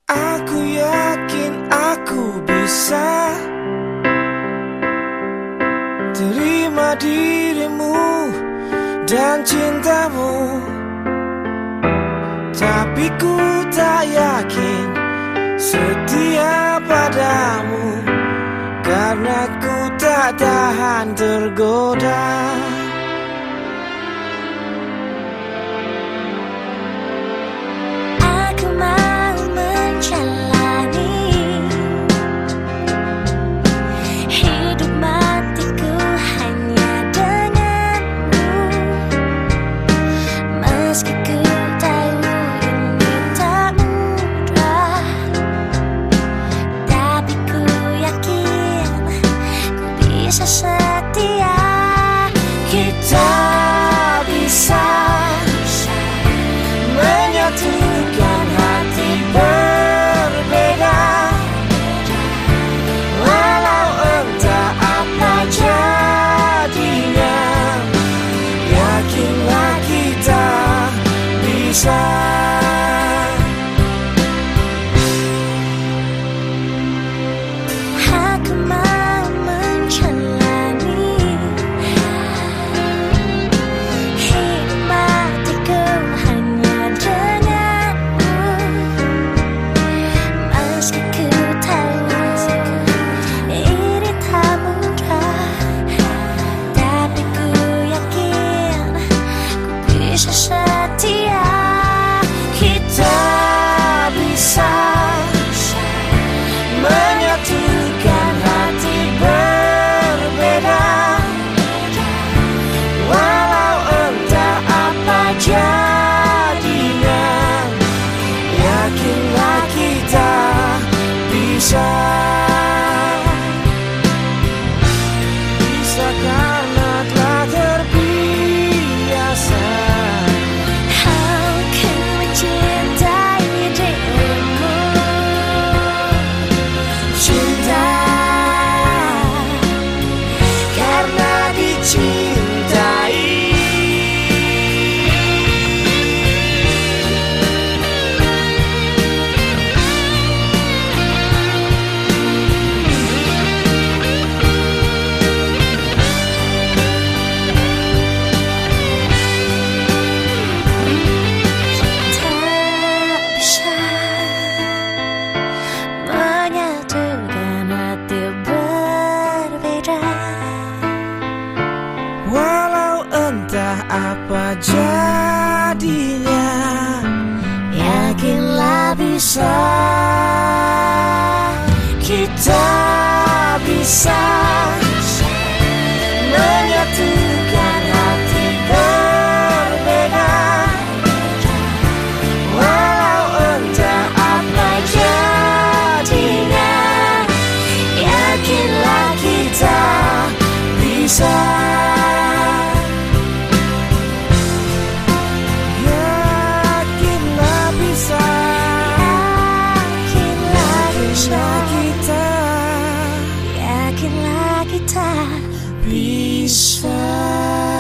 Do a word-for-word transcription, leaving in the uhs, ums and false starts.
Aku yakin aku bisa terima dirimu dan cintamu, tapi ku tak yakin setia padamu, karena ku tak tahan tergoda. Aku mau menjalani hidup matiku hanya denganmu, meski ku tahu ini tak mudah, tapi ku yakin ku bisa setia. Kita bisa menyatukan hati berbeda, walau entah apa jadinya. Yakinlah kita bisa. Aku mau menjalani hidup matiku hanya denganmu, meski ku tahu ini tak mudah, tapi ku yakin ku bisa setia. Kita bisa menyatukan hati berbeda, walau entah apa jadinya. Yakinlah kita bisa. Bisa karena telah terbiasa. Aku mencintai dirimu, Cinta karena dicintai. tak bisa menyatukan hati berbeda, Walau entah apa jadinya, yakinlah bisa. Kita bisa menyatukan hati berbeda, walau entah apa jadinya. Yakinlah kita bisa. Yakinlah bisa. yakinlah bisa, Yakinlah kita yakinlah kita bisa.